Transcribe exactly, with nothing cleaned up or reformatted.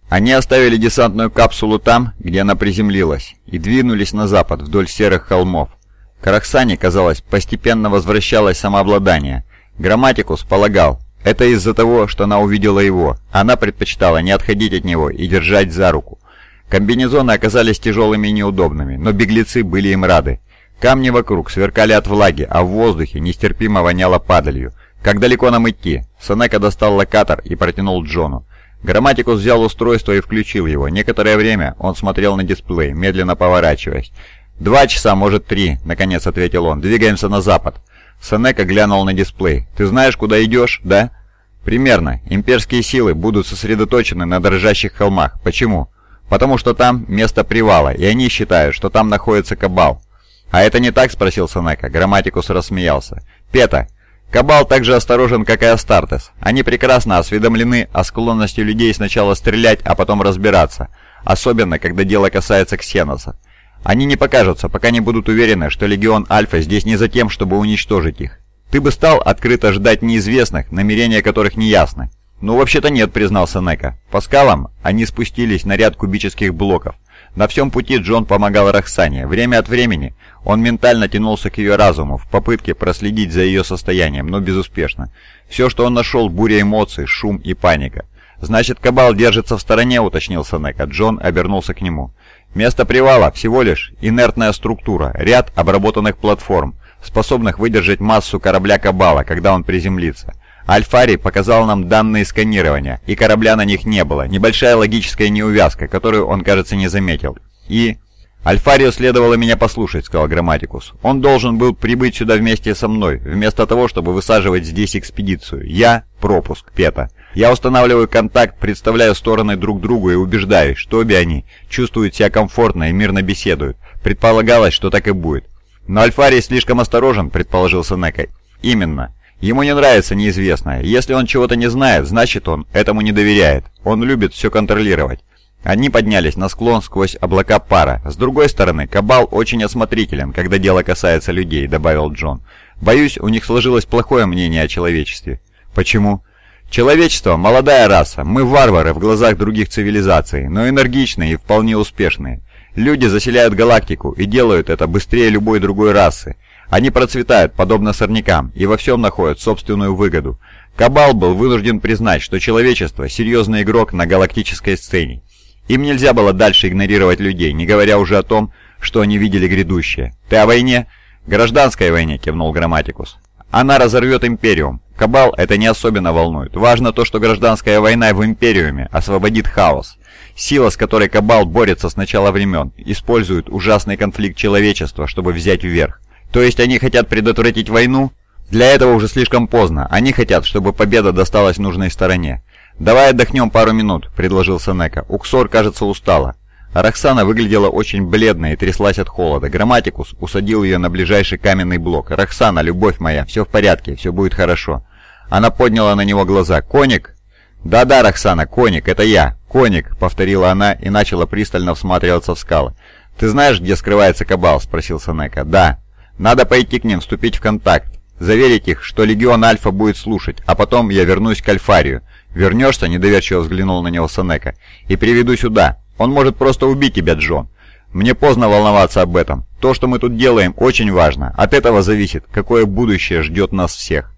Они оставили десантную капсулу там, где она приземлилась, и двинулись на запад вдоль серых холмов. К Роксане, казалось, постепенно возвращалось самообладание. Грамматикус полагал, это из-за того, что она увидела его. Она предпочитала не отходить от него и держать за руку. Комбинезоны оказались тяжелыми и неудобными, но беглецы были им рады. Камни вокруг сверкали от влаги, а в воздухе нестерпимо воняло падалью. «Как далеко нам идти?» Сенека достал локатор и протянул Джону. Грамматикус взял устройство и включил его. Некоторое время он смотрел на дисплей, медленно поворачиваясь. «Два часа, может, три», — наконец ответил он. «Двигаемся на запад». Сенека глянул на дисплей. «Ты знаешь, куда идешь, да?» «Примерно. Имперские силы будут сосредоточены на дрожащих холмах. Почему?» «Потому что там место привала, и они считают, что там находится Кабал». «А это не так?» — спросил Сенека. Грамматикус рассмеялся. «Пета, Кабал так же осторожен, как и Астартес. Они прекрасно осведомлены о склонности людей сначала стрелять, а потом разбираться. Особенно, когда дело касается ксеносов. Они не покажутся, пока не будут уверены, что Легион Альфа здесь не за тем, чтобы уничтожить их. Ты бы стал открыто ждать неизвестных, намерения которых не ясны». «Ну, вообще-то нет», — признал Сенека. По скалам они спустились на ряд кубических блоков. На всем пути Джон помогал Роксане. Время от времени он ментально тянулся к ее разуму в попытке проследить за ее состоянием, но безуспешно. Все, что он нашел — буря эмоций, шум и паника. «Значит, Кабал держится в стороне», — уточнил Сенека. Джон обернулся к нему. «Место привала всего лишь инертная структура, ряд обработанных платформ, способных выдержать массу корабля Кабала, когда он приземлится. Альфарий показал нам данные сканирования, и корабля на них не было. Небольшая логическая неувязка, которую он, кажется, не заметил. И... «Альфарию следовало меня послушать», — сказал Грамматикус. «Он должен был прибыть сюда вместе со мной, вместо того, чтобы высаживать здесь экспедицию. Я — пропуск, Пета. Я устанавливаю контакт, представляю стороны друг другу и убеждаюсь, что обе они чувствуют себя комфортно и мирно беседуют. Предполагалось, что так и будет». «Но Альфарий слишком осторожен», — предположил Сенека. «Именно. Ему не нравится неизвестное. Если он чего-то не знает, значит он этому не доверяет. Он любит все контролировать». Они поднялись на склон сквозь облака пара. «С другой стороны, Кабал очень осмотрителен, когда дело касается людей», — добавил Джон. «Боюсь, у них сложилось плохое мнение о человечестве». «Почему?» «Человечество — молодая раса. Мы варвары в глазах других цивилизаций, но энергичные и вполне успешные. Люди заселяют галактику и делают это быстрее любой другой расы. Они процветают, подобно сорнякам, и во всем находят собственную выгоду. Кабал был вынужден признать, что человечество — серьезный игрок на галактической сцене. Им нельзя было дальше игнорировать людей, не говоря уже о том, что они видели грядущее. Ты о войне?» «Гражданской войне», — кивнул Грамматикус. «Она разорвет Империум. Кабал это не особенно волнует. Важно то, что гражданская война в Империуме освободит хаос. Сила, с которой Кабал борется с начала времен, использует ужасный конфликт человечества, чтобы взять вверх. То есть они хотят предотвратить войну? Для этого уже слишком поздно. Они хотят, чтобы победа досталась нужной стороне. «Давай отдохнем пару минут», — предложил Сенека. «Уксор, кажется, устала». Роксана выглядела очень бледной и тряслась от холода. Грамматикус усадил ее на ближайший каменный блок. «Роксана, любовь моя, все в порядке, все будет хорошо». Она подняла на него глаза. «Коник?» «Да-да, Роксана, Коник, это я. Коник», — повторила она и начала пристально всматриваться в скалы. «Ты знаешь, где скрывается Кабал?» — спросил Сенека. «Да. Надо пойти к ним, вступить в контакт. Заверить их, что Легион Альфа будет слушать, а потом я вернусь к Альфарию». «Вернешься?» — недоверчиво взглянул на него Сенека. «И приведу сюда. Он может просто убить тебя, Джон. Мне поздно волноваться об этом. То, что мы тут делаем, очень важно. От этого зависит, какое будущее ждет нас всех».